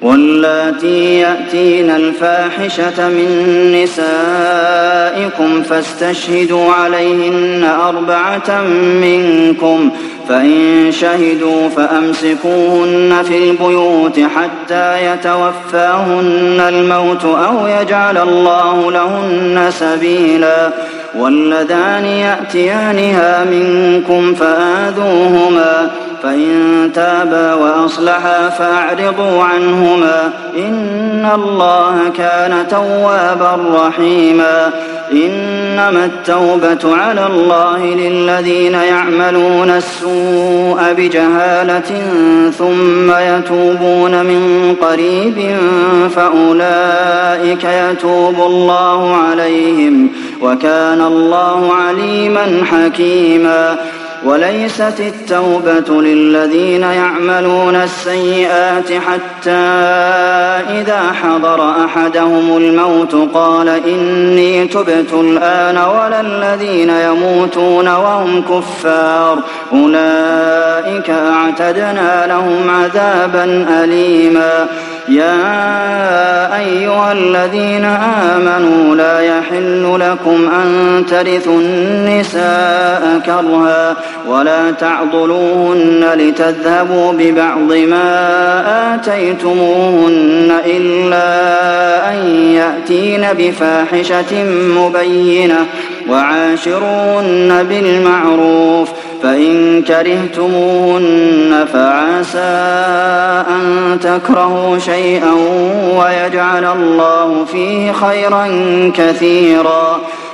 واللاتي يأتين الفاحشة من نسائكم فاستشهدوا عليهن 4 منكم فإن شهدوا فأمسكوهن في البيوت حتى يتوفاهن الموت أو يجعل الله لهن سبيلا واللذان يأتيانها منكم فآذوهما فإن تابا وأصلحا فأعرضوا عنهما إن الله كان توابا رحيما إنما التوبة على الله للذين يعملون السوء بجهالة ثم يتوبون من قريب فأولئك يتوب الله عليهم وكان الله عليما حكيما وليست التوبة للذين يعملون السيئات حتى إذا حضر أحدهم الموت قال إني تبت الآن ولا الذين يموتون وهم كفار أولئك أعتدنا لهم عذابا أليما يا أيها الذين آمنوا لا يحل لكم أن ترثوا النساء كرها ولا تعضلوهن لتذهبوا ببعض ما آتيتموهن إلا أن يأتين بفاحشة مبينة وعاشروهن بالمعروف فإن كرهتموهن فعسى أن تكرهوا شيئا ويجعل الله فيه خيرا كثيرا